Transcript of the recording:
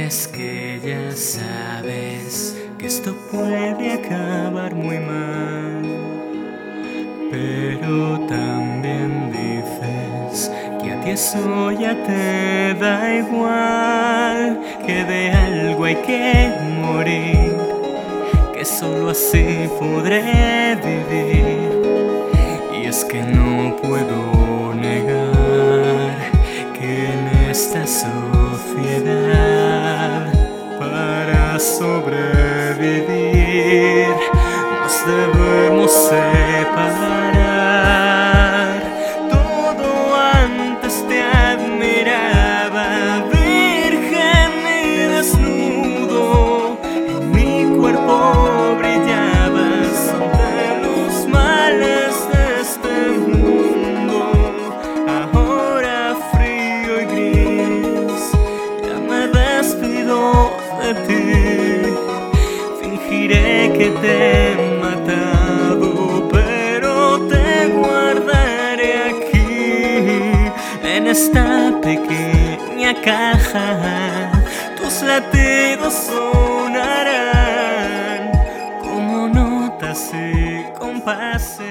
es que ya sabes que esto puede acabar muy mal, pero también dices que a ti eso ya te da igual, que de algo hay que morir, que solo así podré vivir. Y es que no puedo negar que en esta sociedad, para sobrevivir, nos debemos separar. Todo antes te admiraba, virgen y desnudo, en mi cuerpo brillabas ante los males de este mundo. Ahora frío y gris, ya me despido de ti. Fingiré que te he matado, pero te guardaré aquí, en esta pequeña caja. Tus latidos sonarán como notas y compases.